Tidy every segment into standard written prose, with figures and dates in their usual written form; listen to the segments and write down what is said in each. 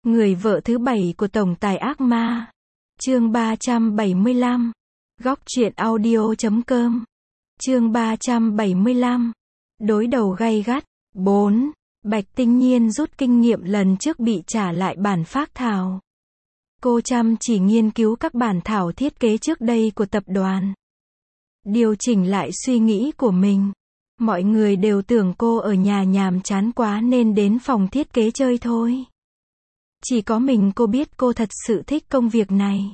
Người vợ thứ 7 của tổng tài ác ma. Chương 375. Góc truyện audio.com. Chương 375. Đối đầu gay gắt. 4. Bạch Tinh Nhiên rút kinh nghiệm lần trước bị trả lại bản phác thảo. Cô chăm chỉ nghiên cứu các bản thảo thiết kế trước đây của tập đoàn. Điều chỉnh lại suy nghĩ của mình. Mọi người đều tưởng cô ở nhà nhàm chán quá nên đến phòng thiết kế chơi thôi. Chỉ có mình cô biết cô thật sự thích công việc này.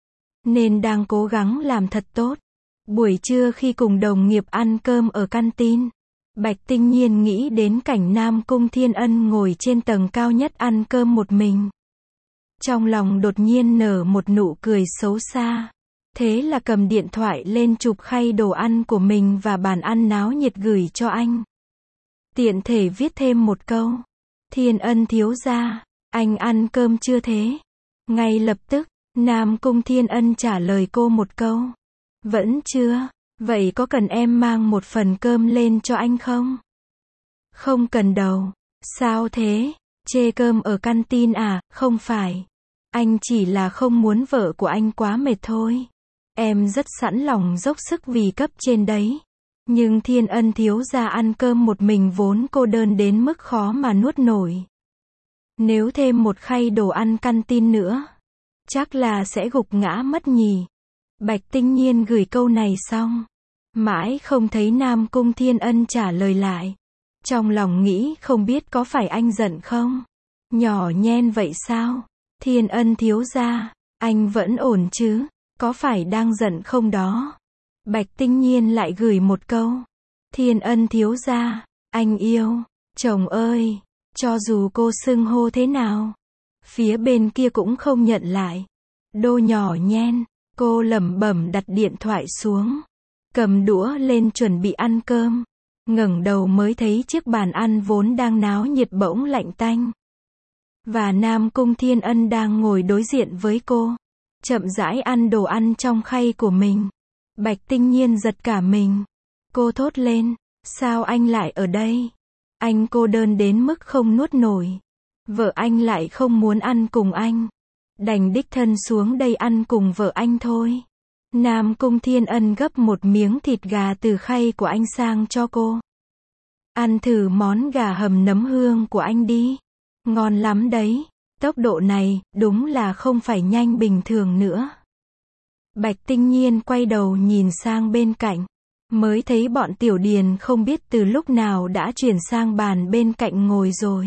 Nên đang cố gắng làm thật tốt. Buổi trưa khi cùng đồng nghiệp ăn cơm ở canteen, Bạch Tinh Nhiên nghĩ đến cảnh Nam Cung Thiên Ân ngồi trên tầng cao nhất ăn cơm một mình. Trong lòng đột nhiên nở một nụ cười xấu xa. Thế là cầm điện thoại lên chụp khay đồ ăn của mình và bàn ăn náo nhiệt gửi cho anh. Tiện thể viết thêm một câu. Thiên Ân thiếu gia, anh ăn cơm chưa thế? Ngay lập tức, Nam Cung Thiên Ân trả lời cô một câu. Vẫn chưa, vậy có cần em mang một phần cơm lên cho anh không? Không cần đâu. Sao thế? Chê cơm ở canteen à? Không phải. Anh chỉ là không muốn vợ của anh quá mệt thôi. Em rất sẵn lòng dốc sức vì cấp trên đấy. Nhưng Thiên Ân thiếu gia ăn cơm một mình vốn cô đơn đến mức khó mà nuốt nổi. Nếu thêm một khay đồ ăn canteen nữa, chắc là sẽ gục ngã mất nhỉ. Bạch Tinh Nhiên gửi câu này xong, mãi không thấy Nam Cung Thiên Ân trả lời lại. Trong lòng nghĩ không biết có phải anh giận không? Nhỏ nhen vậy sao? Thiên Ân thiếu gia, anh vẫn ổn chứ? Có phải đang giận không đó? Bạch Tinh Nhiên lại gửi một câu. Thiên Ân thiếu gia, anh yêu. Chồng ơi, cho dù cô xưng hô thế nào, phía bên kia cũng không nhận lại. Đô nhỏ nhen, cô lẩm bẩm đặt điện thoại xuống, cầm đũa lên chuẩn bị ăn cơm. Ngẩng đầu mới thấy chiếc bàn ăn vốn đang náo nhiệt bỗng lạnh tanh. Và Nam Cung Thiên Ân đang ngồi đối diện với cô, chậm rãi ăn đồ ăn trong khay của mình. Bạch Tinh Nhiên giật cả mình. Cô thốt lên, sao anh lại ở đây? Anh cô đơn đến mức không nuốt nổi. Vợ anh lại không muốn ăn cùng anh. Đành đích thân xuống đây ăn cùng vợ anh thôi. Nam Cung Thiên Ân gấp một miếng thịt gà từ khay của anh sang cho cô. Ăn thử món gà hầm nấm hương của anh đi. Ngon lắm đấy. Tốc độ này, đúng là không phải nhanh bình thường nữa. Bạch Tinh Nhiên quay đầu nhìn sang bên cạnh. Mới thấy bọn Tiểu Điền không biết từ lúc nào đã chuyển sang bàn bên cạnh ngồi rồi.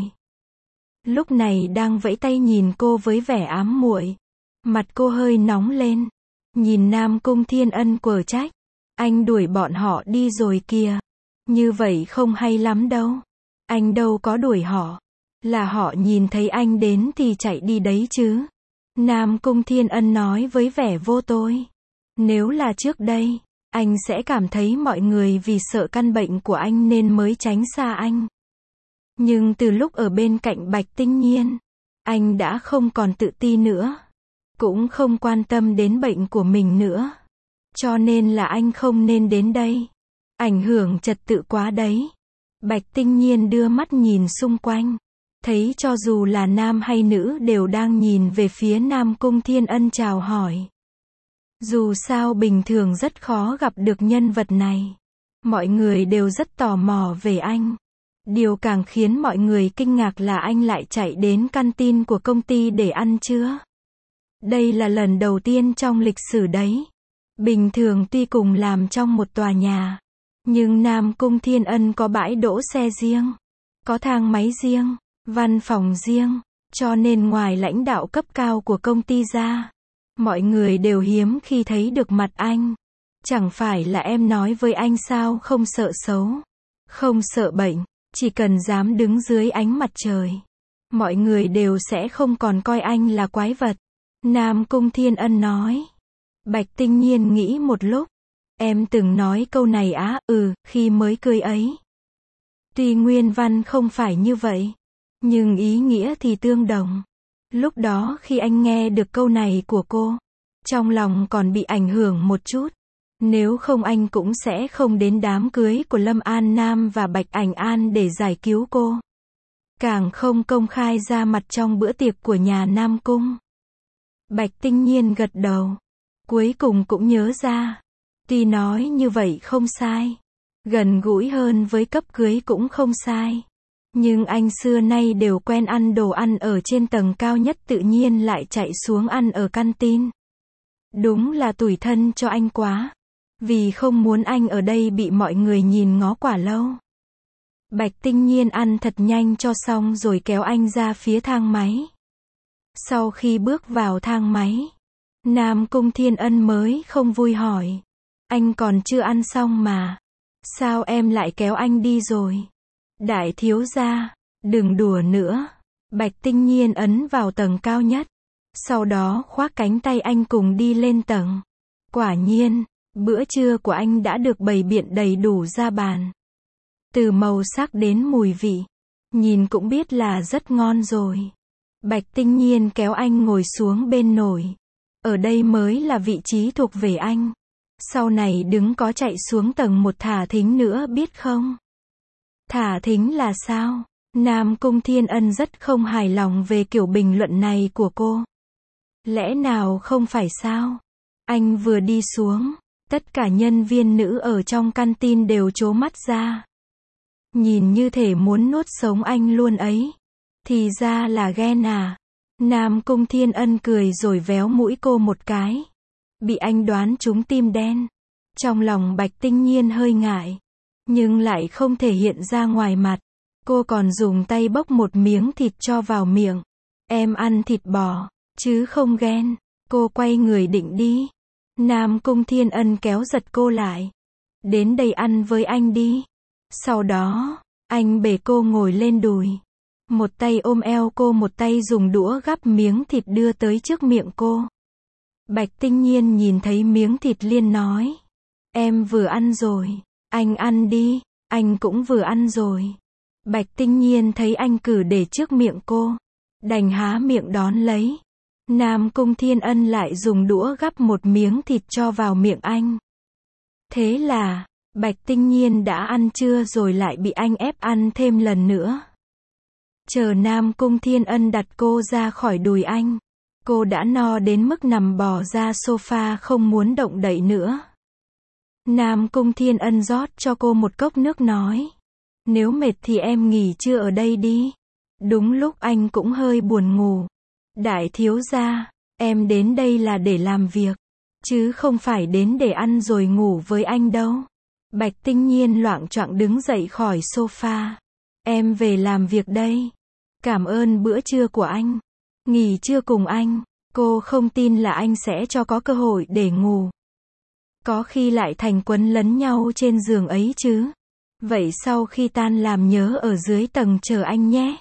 Lúc này đang vẫy tay nhìn cô với vẻ ám muội. Mặt cô hơi nóng lên. Nhìn Nam Cung Thiên Ân quở trách. Anh đuổi bọn họ đi rồi kìa. Như vậy không hay lắm đâu. Anh đâu có đuổi họ. Là họ nhìn thấy anh đến thì chạy đi đấy chứ. Nam Cung Thiên Ân nói với vẻ vô tội. Nếu là trước đây, anh sẽ cảm thấy mọi người vì sợ căn bệnh của anh nên mới tránh xa anh. Nhưng từ lúc ở bên cạnh Bạch Tinh Nhiên, anh đã không còn tự ti nữa. Cũng không quan tâm đến bệnh của mình nữa. Cho nên là anh không nên đến đây. Ảnh hưởng trật tự quá đấy. Bạch Tinh Nhiên đưa mắt nhìn xung quanh. Thấy cho dù là nam hay nữ đều đang nhìn về phía Nam Cung Thiên Ân chào hỏi. Dù sao bình thường rất khó gặp được nhân vật này. Mọi người đều rất tò mò về anh. Điều càng khiến mọi người kinh ngạc là anh lại chạy đến canteen của công ty để ăn trưa. Đây là lần đầu tiên trong lịch sử đấy. Bình thường tuy cùng làm trong một tòa nhà, nhưng Nam Cung Thiên Ân có bãi đỗ xe riêng, có thang máy riêng, văn phòng riêng, cho nên ngoài lãnh đạo cấp cao của công ty ra, mọi người đều hiếm khi thấy được mặt anh. Chẳng phải là em nói với anh sao không sợ xấu, không sợ bệnh, chỉ cần dám đứng dưới ánh mặt trời, mọi người đều sẽ không còn coi anh là quái vật. Nam Cung Thiên Ân nói. Bạch Tinh Nhiên nghĩ một lúc. Em từng nói câu này á? Khi mới cưới ấy. Tuy nguyên văn không phải như vậy, nhưng ý nghĩa thì tương đồng. Lúc đó khi anh nghe được câu này của cô, trong lòng còn bị ảnh hưởng một chút. Nếu không anh cũng sẽ không đến đám cưới của Lâm An Nam và Bạch Ảnh An để giải cứu cô. càng không công khai ra mặt trong bữa tiệc của nhà Nam Cung. Bạch Tinh Nhiên gật đầu. Cuối cùng cũng nhớ ra. Tuy nói như vậy không sai. Gần gũi hơn với cấp cưới cũng không sai. Nhưng anh xưa nay đều quen ăn đồ ăn ở trên tầng cao nhất, tự nhiên lại chạy xuống ăn ở canteen. Đúng là tủi thân cho anh quá. Vì không muốn anh ở đây bị mọi người nhìn ngó quả lâu. Bạch Tinh Nhiên ăn thật nhanh cho xong rồi kéo anh ra phía thang máy. Sau khi bước vào thang máy, Nam Cung Thiên Ân mới không vui hỏi. Anh còn chưa ăn xong mà. Sao em lại kéo anh đi rồi? Đại thiếu gia, đừng đùa nữa. Bạch Tinh Nhiên ấn vào tầng cao nhất. Sau đó khoác cánh tay anh cùng đi lên tầng. Quả nhiên, bữa trưa của anh đã được bày biện đầy đủ ra bàn. Từ màu sắc đến mùi vị, nhìn cũng biết là rất ngon rồi. Bạch Tinh Nhiên kéo anh ngồi xuống bên nồi. Ở đây mới là vị trí thuộc về anh. Sau này đừng có chạy xuống tầng 1 thả thính nữa biết không? Thả thính là sao? Nam Cung Thiên Ân rất không hài lòng về kiểu bình luận này của cô. Lẽ nào không phải sao? Anh vừa đi xuống, tất cả nhân viên nữ ở trong canteen đều trố mắt ra. Nhìn như thể muốn nuốt sống anh luôn ấy. Thì ra là ghen à? Nam Cung Thiên Ân cười rồi véo mũi cô một cái. Bị anh đoán trúng tim đen. Trong lòng Bạch Tinh Nhiên hơi ngại. Nhưng lại không thể hiện ra ngoài mặt. Cô còn dùng tay bốc một miếng thịt cho vào miệng. Em ăn thịt bò, chứ không ghen. Cô quay người định đi. Nam Cung Thiên Ân kéo giật cô lại. Đến đây ăn với anh đi. Sau đó, anh bế cô ngồi lên đùi. Một tay ôm eo cô, một tay dùng đũa gắp miếng thịt đưa tới trước miệng cô. Bạch Tinh Nhiên nhìn thấy miếng thịt liền nói. Em vừa ăn rồi. Anh ăn đi. Anh cũng vừa ăn rồi. Bạch Tinh Nhiên thấy anh cử để trước miệng cô. Đành há miệng đón lấy. Nam Cung Thiên Ân lại dùng đũa gắp một miếng thịt cho vào miệng anh. Thế là, Bạch Tinh Nhiên đã ăn trưa rồi lại bị anh ép ăn thêm lần nữa. Chờ Nam Cung Thiên Ân đặt cô ra khỏi đùi anh. Cô đã no đến mức nằm bò ra sofa không muốn động đậy nữa. Nam Cung Thiên Ân rót cho cô một cốc nước nói. Nếu mệt thì em nghỉ trưa ở đây đi. Đúng lúc anh cũng hơi buồn ngủ. Đại thiếu gia, em đến đây là để làm việc. Chứ không phải đến để ăn rồi ngủ với anh đâu. Bạch Tinh Nhiên loạng choạng đứng dậy khỏi sofa. Em về làm việc đây. Cảm ơn bữa trưa của anh. Nghỉ trưa cùng anh. Cô không tin là anh sẽ cho có cơ hội để ngủ. Có khi lại thành quấn lấn nhau trên giường ấy chứ. Vậy sau khi tan làm nhớ ở dưới tầng chờ anh nhé.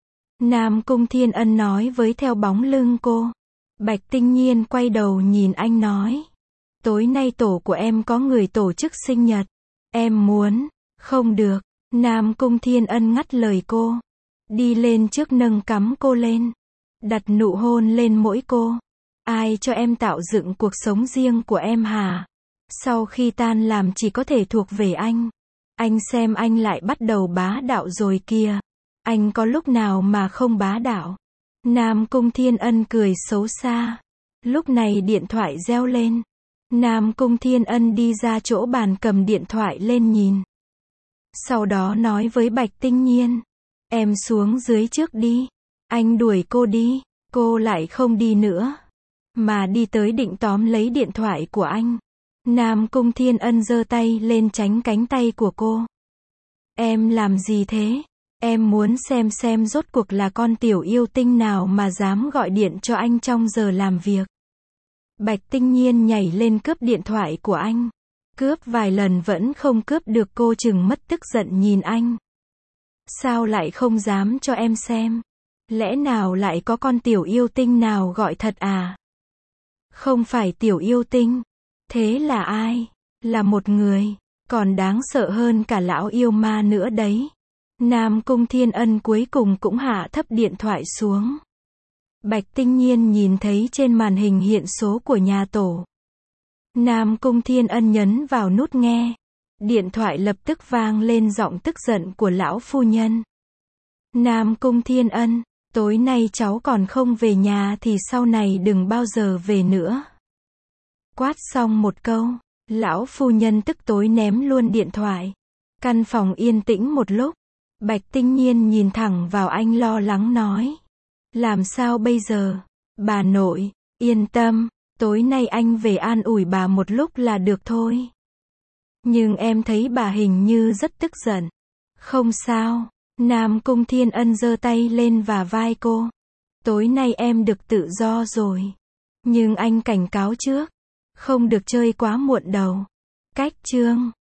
Nam Cung Thiên Ân nói với theo bóng lưng cô. Bạch Tinh Nhiên quay đầu nhìn anh nói. Tối nay tổ của em có người tổ chức sinh nhật. Em muốn. Không được. Nam Cung Thiên Ân ngắt lời cô. Đi lên trước nâng cắm cô lên. Đặt nụ hôn lên mỗi cô. Ai cho em tạo dựng cuộc sống riêng của em hả? Sau khi tan làm chỉ có thể thuộc về anh. Anh xem anh lại bắt đầu bá đạo rồi kìa. Anh có lúc nào mà không bá đạo? Nam Cung Thiên Ân cười xấu xa. Lúc này điện thoại reo lên. Nam Cung Thiên Ân đi ra chỗ bàn cầm điện thoại lên nhìn. Sau đó nói với Bạch Tinh Nhiên. Em xuống dưới trước đi. Anh đuổi cô đi. Cô lại không đi nữa. Mà đi tới định tóm lấy điện thoại của anh. Nam Cung Thiên Ân giơ tay lên tránh cánh tay của cô. Em làm gì thế? Em muốn xem rốt cuộc là con tiểu yêu tinh nào mà dám gọi điện cho anh trong giờ làm việc. Bạch Tinh Nhiên nhảy lên cướp điện thoại của anh. Cướp vài lần vẫn không cướp được, cô chừng mất tức giận nhìn anh. Sao lại không dám cho em xem? Lẽ nào lại có con tiểu yêu tinh nào gọi thật à? Không phải tiểu yêu tinh. Thế là ai? Là một người. Còn đáng sợ hơn cả lão yêu ma nữa đấy. Nam Cung Thiên Ân cuối cùng cũng hạ thấp điện thoại xuống. Bạch Tinh Nhiên nhìn thấy trên màn hình hiện số của nhà tổ. Nam Cung Thiên Ân nhấn vào nút nghe. Điện thoại lập tức vang lên giọng tức giận của lão phu nhân. Nam Cung Thiên Ân, tối nay cháu còn không về nhà thì sau này đừng bao giờ về nữa. Quát xong một câu, lão phu nhân tức tối ném luôn điện thoại. Căn phòng yên tĩnh một lúc, Bạch Tinh Nhiên nhìn thẳng vào anh lo lắng nói. Làm sao bây giờ? Bà nội, yên tâm, tối nay anh về an ủi bà một lúc là được thôi. Nhưng em thấy bà hình như rất tức giận. Không sao, Nam Cung Thiên Ân giơ tay lên và vai cô. Tối nay em được tự do rồi. Nhưng anh cảnh cáo trước, không được chơi quá muộn đâu. Cách chương